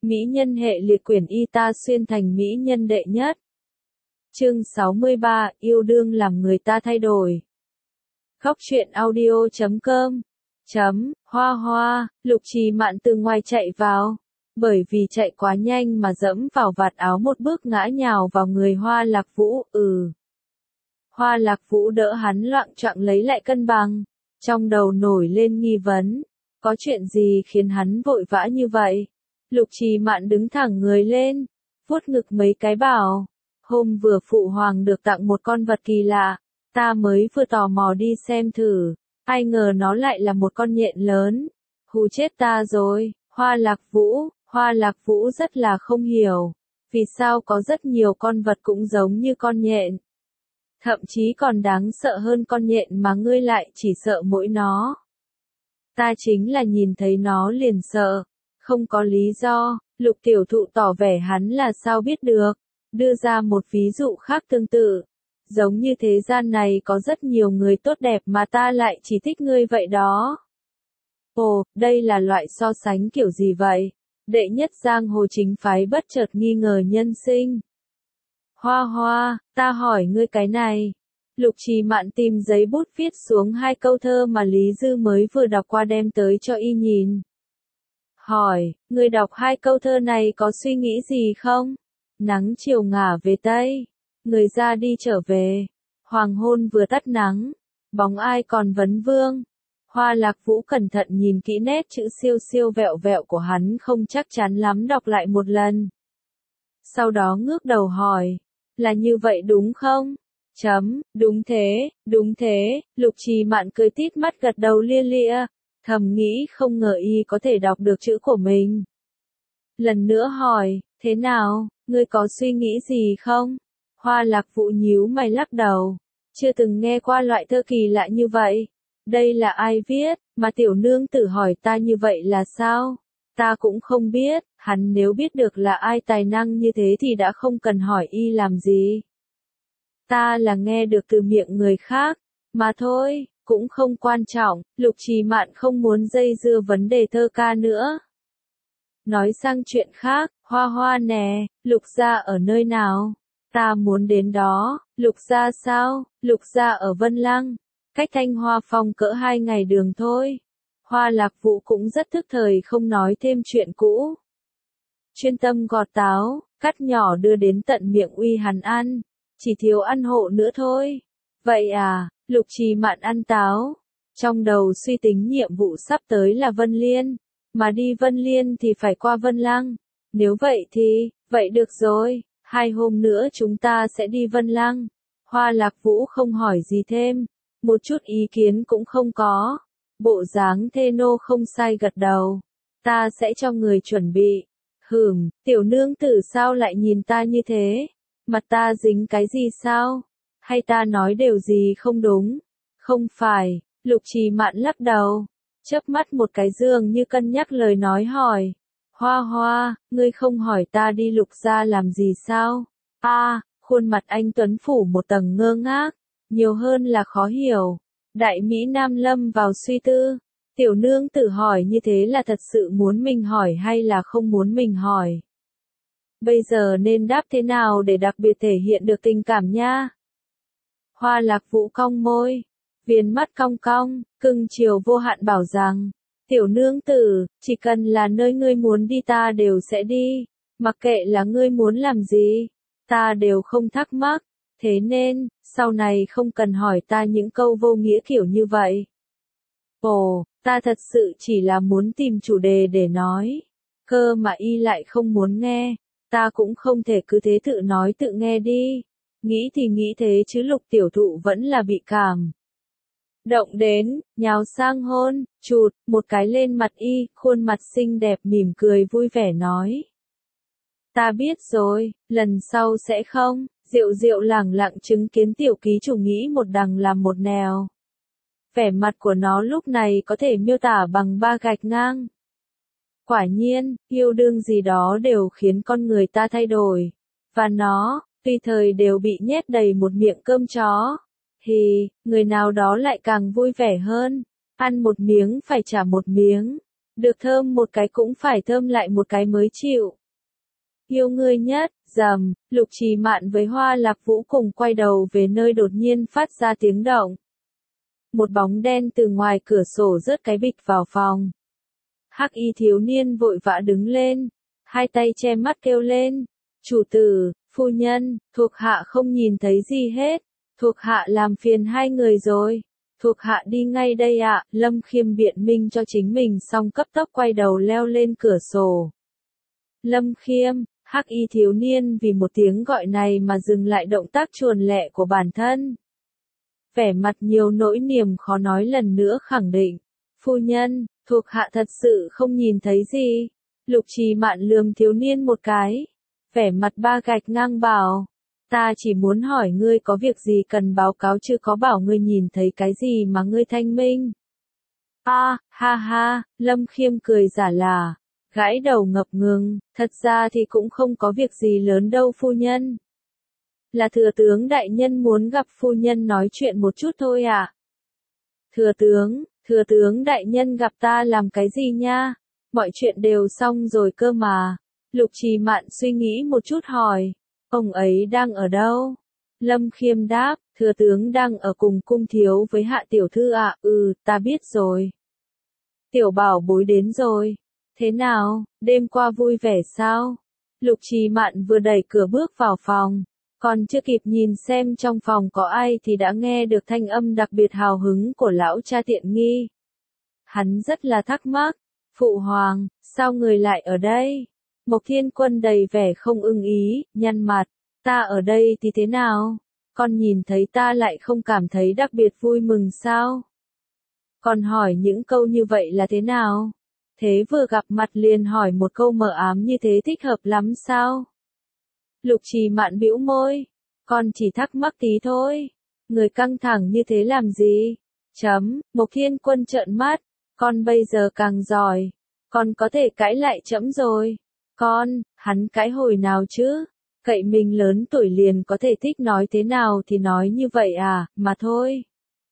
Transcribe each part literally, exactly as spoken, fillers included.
Mỹ nhân hệ liệt quyển y ta xuyên thành mỹ nhân đệ nhất. Chương sáu mươi ba, yêu đương làm người ta thay đổi. Khóc chuyện audio chấm com chấm Hoa hoa, Lục Trì Mạn từ ngoài chạy vào. Bởi vì chạy quá nhanh mà dẫm vào vạt áo một bước ngã nhào vào người Hoa Lạc Vũ, ừ. Hoa Lạc Vũ đỡ hắn loạng choạng lấy lại cân bằng. Trong đầu nổi lên nghi vấn. Có chuyện gì khiến hắn vội vã như vậy? Lục Trì Mạn đứng thẳng người lên, vuốt ngực mấy cái bảo. Hôm vừa phụ hoàng được tặng một con vật kỳ lạ, ta mới vừa tò mò đi xem thử, ai ngờ nó lại là một con nhện lớn. Hù chết ta rồi. Hoa Lạc Vũ, Hoa Lạc Vũ rất là không hiểu, vì sao có rất nhiều con vật cũng giống như con nhện. Thậm chí còn đáng sợ hơn con nhện mà ngươi lại chỉ sợ mỗi nó. Ta chính là nhìn thấy nó liền sợ, không có lý do. Lục Tiểu Thụ tỏ vẻ hắn là sao biết được, đưa ra một ví dụ khác tương tự. Giống như thế gian này có rất nhiều người tốt đẹp mà ta lại chỉ thích ngươi vậy đó. Ồ, đây là loại so sánh kiểu gì vậy? Đệ nhất giang hồ chính phái bất chợt nghi ngờ nhân sinh. Hoa hoa, ta hỏi ngươi cái này. Lục Trì Mạn tìm giấy bút viết xuống hai câu thơ mà Lý Dư mới vừa đọc qua đem tới cho y nhìn. Hỏi, ngươi đọc hai câu thơ này có suy nghĩ gì không? Nắng chiều ngả về Tây, người ra đi trở về, hoàng hôn vừa tắt nắng, bóng ai còn vấn vương. Hoa Lạc Vũ cẩn thận nhìn kỹ nét chữ siêu siêu vẹo vẹo của hắn không chắc chắn lắm đọc lại một lần. Sau đó ngước đầu hỏi, là như vậy đúng không? Chấm, đúng thế, đúng thế. Lục Trì Mạn cười tít mắt gật đầu lia lịa, thầm nghĩ không ngờ y có thể đọc được chữ của mình. Lần nữa hỏi, thế nào, ngươi có suy nghĩ gì không? Hoa Lạc Vũ nhíu mày lắc đầu, chưa từng nghe qua loại thơ kỳ lạ như vậy. Đây là ai viết, mà tiểu nương tử hỏi ta như vậy là sao? Ta cũng không biết, hắn nếu biết được là ai tài năng như thế thì đã không cần hỏi y làm gì. Ta là nghe được từ miệng người khác, mà thôi, cũng không quan trọng. Lục Trì Mạn không muốn dây dưa vấn đề thơ ca nữa. Nói sang chuyện khác, Hoa hoa nè, Lục gia ở nơi nào? Ta muốn đến đó. Lục gia sao? Lục gia ở Vân Lăng, cách Thanh Hoa Phong cỡ hai ngày đường thôi. Hoa Lạc Vũ cũng rất thức thời không nói thêm chuyện cũ. Chuyên tâm gọt táo, cắt nhỏ đưa đến tận miệng uy hắn ăn, chỉ thiếu ăn hộ nữa thôi. Vậy à? Lục Trì Mạn ăn táo, trong đầu suy tính nhiệm vụ sắp tới là Vân Liên, mà đi Vân Liên thì phải qua Vân Lăng. Nếu vậy thì, vậy được rồi, hai hôm nữa chúng ta sẽ đi Vân Lăng. Hoa Lạc Vũ không hỏi gì thêm, một chút ý kiến cũng không có. Bộ dáng thê nô không sai gật đầu. Ta sẽ cho người chuẩn bị. Hửm, tiểu nương tử sao lại nhìn ta như thế? Mặt ta dính cái gì sao? Hay ta nói điều gì không đúng? Không phải. Lục Trì Mạn lắc đầu, chớp mắt một cái dường như cân nhắc lời nói hỏi. Hoa hoa, ngươi không hỏi ta đi Lục gia làm gì sao? A, à, khuôn mặt anh tuấn phủ một tầng ngơ ngác, nhiều hơn là khó hiểu. Đại Mỹ Nam lâm vào suy tư. Tiểu nương tử hỏi như thế là thật sự muốn mình hỏi hay là không muốn mình hỏi? Bây giờ nên đáp thế nào để đặc biệt thể hiện được tình cảm nha? Hoa Lạc Vũ cong môi, viền mắt cong cong, cưng chiều vô hạn bảo rằng, tiểu nương tử, chỉ cần là nơi ngươi muốn đi ta đều sẽ đi, mặc kệ là ngươi muốn làm gì, ta đều không thắc mắc, thế nên, sau này không cần hỏi ta những câu vô nghĩa kiểu như vậy. Ồ, ta thật sự chỉ là muốn tìm chủ đề để nói, cơ mà y lại không muốn nghe, ta cũng không thể cứ thế tự nói tự nghe đi. Nghĩ thì nghĩ thế chứ Lục Tiểu Thụ vẫn là bị cảm động đến, nhào sang hôn, chụt, một cái lên mặt y, khuôn mặt xinh đẹp mỉm cười vui vẻ nói. Ta biết rồi, lần sau sẽ không. Diệu Diệu lẳng lặng chứng kiến tiểu ký chủ nghĩ một đằng làm một nẻo. Vẻ mặt của nó lúc này có thể miêu tả bằng ba gạch ngang. Quả nhiên, yêu đương gì đó đều khiến con người ta thay đổi. Và nó, tùy thời đều bị nhét đầy một miệng cơm chó. Thì, người nào đó lại càng vui vẻ hơn. Ăn một miếng phải trả một miếng. Được thơm một cái cũng phải thơm lại một cái mới chịu. Yêu ngươi nhất, rầm, Lục Trì Mạn với Hoa Lạc Vũ cùng quay đầu về nơi đột nhiên phát ra tiếng động. Một bóng đen từ ngoài cửa sổ rớt cái bịch vào phòng. Hắc y thiếu niên vội vã đứng lên, hai tay che mắt kêu lên, chủ tử, phu nhân, thuộc hạ không nhìn thấy gì hết, thuộc hạ làm phiền hai người rồi, thuộc hạ đi ngay đây ạ. Lâm Khiêm biện minh cho chính mình xong cấp tốc quay đầu leo lên cửa sổ. Lâm Khiêm, hắc y thiếu niên vì một tiếng gọi này mà dừng lại động tác chuồn lẹ của bản thân. Vẻ mặt nhiều nỗi niềm khó nói lần nữa khẳng định, phu nhân, thuộc hạ thật sự không nhìn thấy gì. Lục Trì Mạn lườm thiếu niên một cái, vẻ mặt ba gạch ngang bảo, ta chỉ muốn hỏi ngươi có việc gì cần báo cáo chứ có bảo ngươi nhìn thấy cái gì mà ngươi thanh minh. A, à, ha ha, Lâm Khiêm cười giả là, gãi đầu ngập ngừng, thật ra thì cũng không có việc gì lớn đâu phu nhân. Là thừa tướng đại nhân muốn gặp phu nhân nói chuyện một chút thôi ạ. À? Thừa tướng, thừa tướng đại nhân gặp ta làm cái gì nha? Mọi chuyện đều xong rồi cơ mà. Lục Trì Mạn suy nghĩ một chút hỏi, ông ấy đang ở đâu? Lâm Khiêm đáp, thừa tướng đang ở cùng cung thiếu với hạ tiểu thư ạ. À? Ừ, ta biết rồi. Tiểu bảo bối đến rồi. Thế nào, đêm qua vui vẻ sao? Lục Trì Mạn vừa đẩy cửa bước vào phòng, còn chưa kịp nhìn xem trong phòng có ai thì đã nghe được thanh âm đặc biệt hào hứng của lão cha tiện nghi. Hắn rất là thắc mắc, phụ hoàng, sao người lại ở đây? Mộc Thiên Quân đầy vẻ không ưng ý, nhăn mặt, ta ở đây thì thế nào? Con nhìn thấy ta lại không cảm thấy đặc biệt vui mừng sao? Con hỏi những câu như vậy là thế nào? Thế vừa gặp mặt liền hỏi một câu mờ ám như thế thích hợp lắm sao? Lục Trì Mạn bĩu môi, con chỉ thắc mắc tí thôi. Người căng thẳng như thế làm gì? Chấm, Mộc Thiên Quân trợn mắt, con bây giờ càng giỏi, con có thể cãi lại chấm rồi. Con, hắn cãi hồi nào chứ? Cậy mình lớn tuổi liền có thể thích nói thế nào thì nói như vậy à, mà thôi.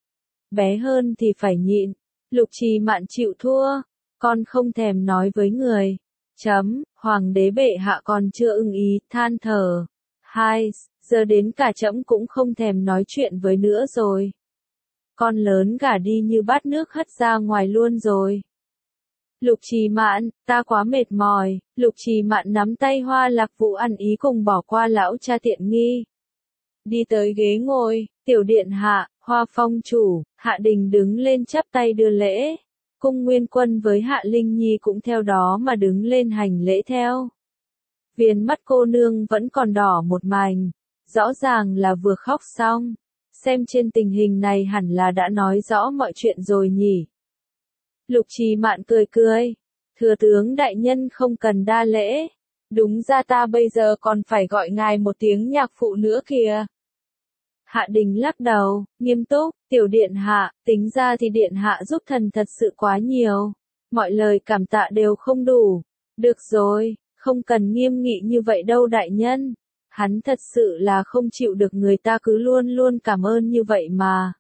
Bé hơn thì phải nhịn. Lục Trì Mạn chịu thua, con không thèm nói với người. Chấm, hoàng đế bệ hạ còn chưa ưng ý, than thở. Hai, giờ đến cả trẫm cũng không thèm nói chuyện với nữa rồi. Con lớn gả đi như bát nước hất ra ngoài luôn rồi. Lục Trì Mạn, ta quá mệt mỏi. Lục Trì Mạn nắm tay Hoa Lạc Vũ ăn ý cùng bỏ qua lão cha tiện nghi. Đi tới ghế ngồi, tiểu điện hạ, Hoa Phong chủ, Hạ Đình đứng lên chắp tay đưa lễ. Cung Nguyên Quân với Hạ Linh Nhi cũng theo đó mà đứng lên hành lễ theo. Viền mắt cô nương vẫn còn đỏ một mảnh, rõ ràng là vừa khóc xong. Xem trên tình hình này hẳn là đã nói rõ mọi chuyện rồi nhỉ. Lục Trì Mạn cười cười, thừa tướng đại nhân không cần đa lễ, đúng ra ta bây giờ còn phải gọi ngài một tiếng nhạc phụ nữa kìa. Hạ Đình lắc đầu, nghiêm túc, tiểu điện hạ, tính ra thì điện hạ giúp thần thật sự quá nhiều. Mọi lời cảm tạ đều không đủ. Được rồi, không cần nghiêm nghị như vậy đâu đại nhân. Hắn thật sự là không chịu được người ta cứ luôn luôn cảm ơn như vậy mà.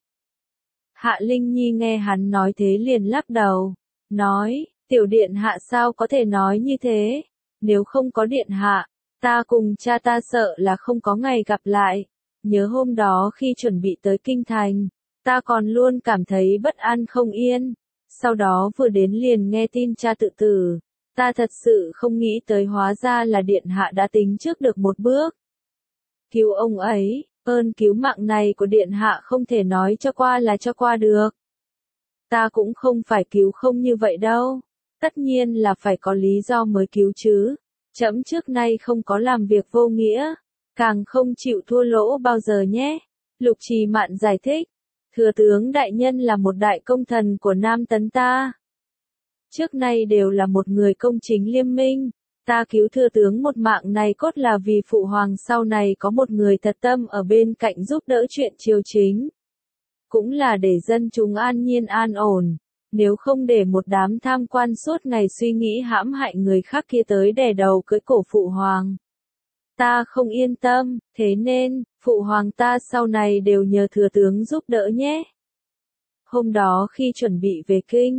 Hạ Linh Nhi nghe hắn nói thế liền lắc đầu, nói, tiểu điện hạ sao có thể nói như thế? Nếu không có điện hạ, ta cùng cha ta sợ là không có ngày gặp lại. Nhớ hôm đó khi chuẩn bị tới kinh thành, ta còn luôn cảm thấy bất an không yên. Sau đó vừa đến liền nghe tin cha tự tử. Ta thật sự không nghĩ tới hóa ra là điện hạ đã tính trước được một bước. Cứu ông ấy, ơn cứu mạng này của điện hạ không thể nói cho qua là cho qua được. Ta cũng không phải cứu không như vậy đâu. Tất nhiên là phải có lý do mới cứu chứ. Trẫm trước nay không có làm việc vô nghĩa. Càng không chịu thua lỗ bao giờ nhé. Lục Trì Mạn giải thích. Thừa tướng đại nhân là một đại công thần của Nam Tấn ta. Trước nay đều là một người công chính liêm minh. Ta cứu thừa tướng một mạng này cốt là vì phụ hoàng sau này có một người thật tâm ở bên cạnh giúp đỡ chuyện triều chính. Cũng là để dân chúng an nhiên an ổn. Nếu không để một đám tham quan suốt ngày suy nghĩ hãm hại người khác kia tới đè đầu cưỡi cổ phụ hoàng. Ta không yên tâm, thế nên, phụ hoàng ta sau này đều nhờ thừa tướng giúp đỡ nhé. Hôm đó khi chuẩn bị về kinh,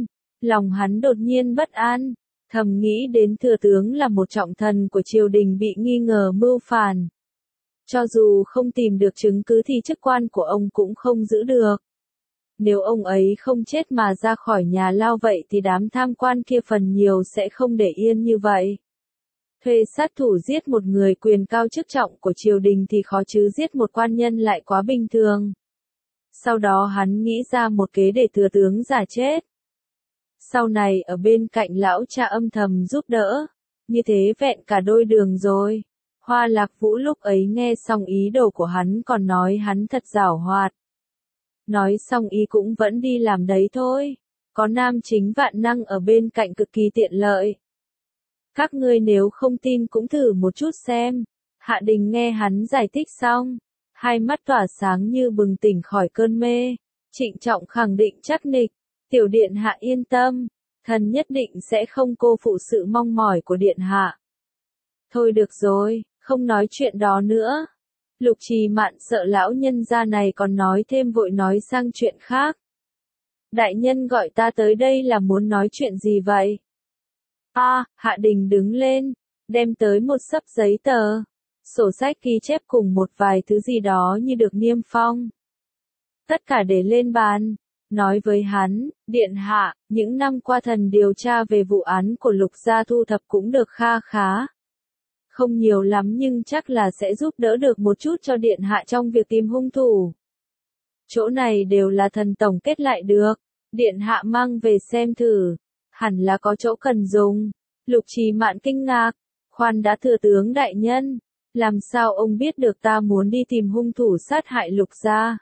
Lòng hắn đột nhiên bất an, thầm nghĩ đến thừa tướng là một trọng thần của triều đình bị nghi ngờ mưu phản. Cho dù không tìm được chứng cứ thì chức quan của ông cũng không giữ được. Nếu ông ấy không chết mà ra khỏi nhà lao vậy thì đám tham quan kia phần nhiều sẽ không để yên như vậy. Thuê sát thủ giết một người quyền cao chức trọng của triều đình thì khó chứ giết một quan nhân lại quá bình thường. Sau đó hắn nghĩ ra một kế để thừa tướng giả chết. Sau này ở bên cạnh lão cha âm thầm giúp đỡ, như thế vẹn cả đôi đường rồi. Hoa Lạc Vũ lúc ấy nghe xong ý đồ của hắn còn nói hắn thật giảo hoạt. Nói xong y cũng vẫn đi làm đấy thôi. Có nam chính vạn năng ở bên cạnh cực kỳ tiện lợi. Các ngươi nếu không tin cũng thử một chút xem. Hạ Đình nghe hắn giải thích xong, hai mắt tỏa sáng như bừng tỉnh khỏi cơn mê. Trịnh trọng khẳng định chắc nịch, tiểu điện hạ yên tâm, thần nhất định sẽ không cô phụ sự mong mỏi của điện hạ. Thôi được rồi, không nói chuyện đó nữa. Lục Trì Mạn sợ lão nhân gia này còn nói thêm vội nói sang chuyện khác. Đại nhân gọi ta tới đây là muốn nói chuyện gì vậy? A, à, Hạ Đình đứng lên, đem tới một xấp giấy tờ, sổ sách ghi chép cùng một vài thứ gì đó như được niêm phong. Tất cả để lên bàn, nói với hắn, điện hạ, những năm qua thần điều tra về vụ án của Lục gia thu thập cũng được kha khá. Không nhiều lắm nhưng chắc là sẽ giúp đỡ được một chút cho điện hạ trong việc tìm hung thủ. Chỗ này đều là thần tổng kết lại được, điện hạ mang về xem thử, hẳn là có chỗ cần dùng. Lục Trì Mạn kinh ngạc, khoan đã thừa tướng đại nhân, làm sao ông biết được ta muốn đi tìm hung thủ sát hại Lục gia?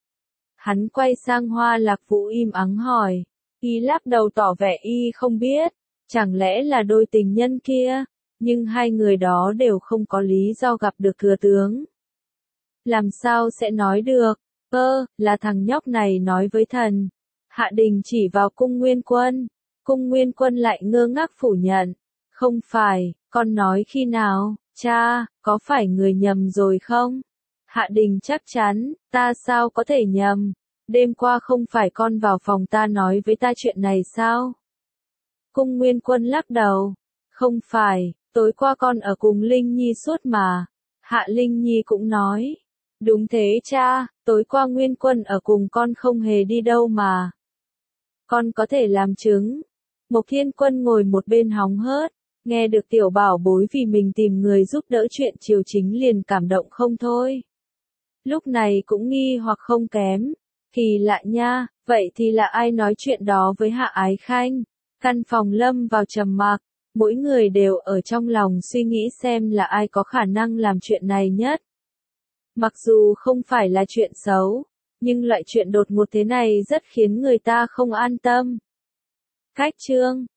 Hắn quay sang Hoa Lạc Vũ im ắng hỏi, y lắc đầu tỏ vẻ y không biết, chẳng lẽ là đôi tình nhân kia? Nhưng hai người đó đều không có lý do gặp được thừa tướng. Làm sao sẽ nói được? Ơ, là thằng nhóc này nói với thần. Hạ Đình chỉ vào Cung Nguyên Quân. Cung Nguyên Quân lại ngơ ngác phủ nhận. Không phải, con nói khi nào? Cha, có phải người nhầm rồi không? Hạ Đình chắc chắn, ta sao có thể nhầm? Đêm qua không phải con vào phòng ta nói với ta chuyện này sao? Cung Nguyên Quân lắc đầu. Không phải, tối qua con ở cùng Linh Nhi suốt mà. Hạ Linh Nhi cũng nói. Đúng thế cha, tối qua Nguyên Quân ở cùng con không hề đi đâu mà. Con có thể làm chứng. Mộc Thiên Quân ngồi một bên hóng hớt, nghe được tiểu bảo bối vì mình tìm người giúp đỡ chuyện triều chính liền cảm động không thôi. Lúc này cũng nghi hoặc không kém. Kỳ lạ nha, vậy thì là ai nói chuyện đó với Hạ Ái Khanh? Căn phòng lâm vào trầm mặc, mỗi người đều ở trong lòng suy nghĩ xem là ai có khả năng làm chuyện này nhất. Mặc dù không phải là chuyện xấu, nhưng loại chuyện đột ngột thế này rất khiến người ta không an tâm. Cách chương